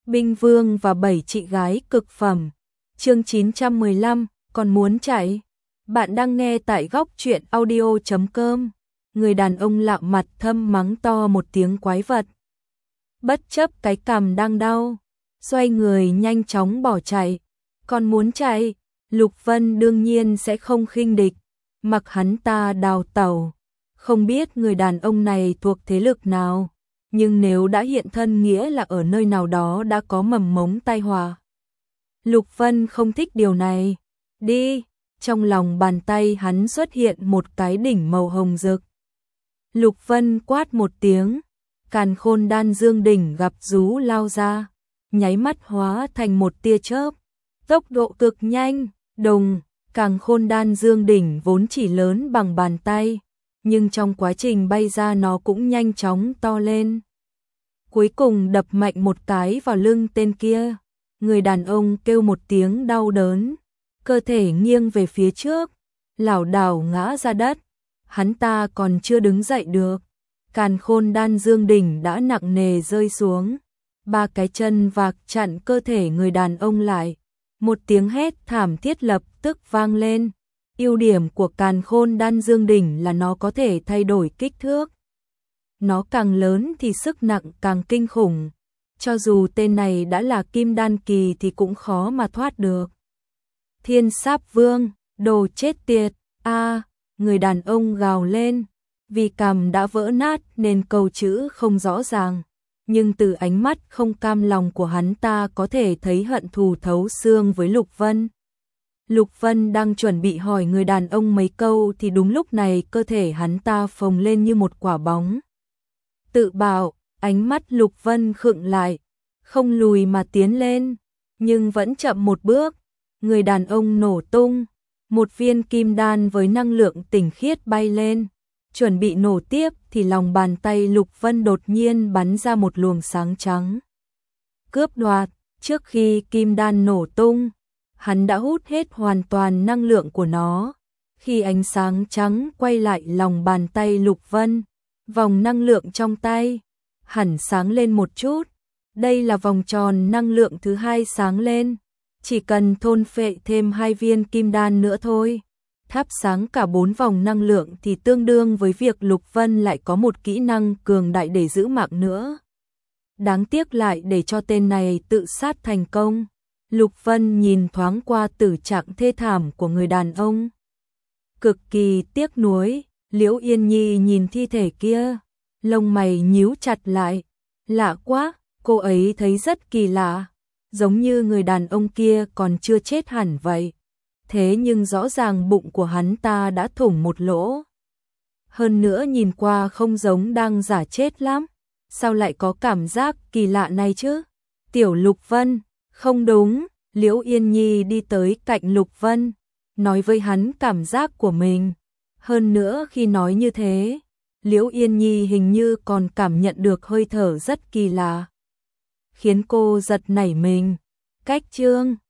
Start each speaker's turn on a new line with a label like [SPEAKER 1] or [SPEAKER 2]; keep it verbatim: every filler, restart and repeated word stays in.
[SPEAKER 1] Binh Vương và bảy chị gái cực phẩm. Chương chín trăm mười lăm, còn muốn chạy? Bạn đang nghe tại góc truyện audio chấm com. Người đàn ông lạ mặt thâm mắng to một tiếng quái vật. Bất chấp cái cằm đang đau, xoay người nhanh chóng bỏ chạy. Còn muốn chạy? Lục Vân đương nhiên sẽ không khinh địch, mặc hắn ta đào tẩu. Không biết người đàn ông này thuộc thế lực nào, nhưng nếu đã hiện thân nghĩa là ở nơi nào đó đã có mầm mống tai họa. Lục Vân không thích điều này. Đi, trong lòng bàn tay hắn xuất hiện một cái đỉnh màu hồng rực. Lục Vân quát một tiếng, Càn Khôn Đan Dương đỉnh gặp rú lao ra, nháy mắt hóa thành một tia chớp, tốc độ cực nhanh. Đồng, Càn Khôn Đan Dương đỉnh vốn chỉ lớn bằng bàn tay, nhưng trong quá trình bay ra nó cũng nhanh chóng to lên. Cuối cùng đập mạnh một cái vào lưng tên kia. Người đàn ông kêu một tiếng đau đớn, cơ thể nghiêng về phía trước, lảo đảo ngã ra đất. Hắn ta còn chưa đứng dậy được, Càn Khôn Đan Dương đỉnh đã nặng nề rơi xuống. Ba cái chân vạc chặn cơ thể người đàn ông lại. Một tiếng hét thảm thiết lập tức vang lên. Ưu điểm của Càn Khôn Đan Dương đỉnh là nó có thể thay đổi kích thước. Nó càng lớn thì sức nặng càng kinh khủng. Cho dù tên này đã là kim đan kỳ thì cũng khó mà thoát được. Thiên Sáp Vương, đồ chết tiệt, a, người đàn ông gào lên. Vì cằm đã vỡ nát nên câu chữ không rõ ràng. Nhưng từ ánh mắt không cam lòng của hắn ta có thể thấy hận thù thấu xương với Lục Vân. Lục Vân đang chuẩn bị hỏi người đàn ông mấy câu thì đúng lúc này cơ thể hắn ta phồng lên như một quả bóng. Tự bảo, ánh mắt Lục Vân khựng lại, không lùi mà tiến lên, nhưng vẫn chậm một bước. Người đàn ông nổ tung, một viên kim đan với năng lượng tinh khiết bay lên. Chuẩn bị nổ tiếp thì lòng bàn tay Lục Vân đột nhiên bắn ra một luồng sáng trắng. Cướp đoạt, trước khi kim đan nổ tung, hắn đã hút hết hoàn toàn năng lượng của nó. Khi ánh sáng trắng quay lại lòng bàn tay Lục Vân, vòng năng lượng trong tay hẳn sáng lên một chút. Đây là vòng tròn năng lượng thứ hai sáng lên. Chỉ cần thôn phệ thêm hai viên kim đan nữa thôi, thắp sáng cả bốn vòng năng lượng thì tương đương với việc Lục Vân lại có một kỹ năng cường đại để giữ mạng nữa. Đáng tiếc lại để cho tên này tự sát thành công. Lục Vân nhìn thoáng qua tử trạng thê thảm của người đàn ông, cực kỳ tiếc nuối. Liễu Yên Nhi nhìn thi thể kia, lông mày nhíu chặt lại. Lạ quá, cô ấy thấy rất kỳ lạ, giống như người đàn ông kia còn chưa chết hẳn vậy. Thế nhưng rõ ràng bụng của hắn ta đã thủng một lỗ. Hơn nữa nhìn qua không giống đang giả chết lắm. Sao lại có cảm giác kỳ lạ này chứ? Tiểu Lục Vân, không đúng. Liễu Yên Nhi đi tới cạnh Lục Vân, nói với hắn cảm giác của mình. Hơn nữa khi nói như thế, Liễu Yên Nhi hình như còn cảm nhận được hơi thở rất kỳ lạ, khiến cô giật nảy mình. Cách chương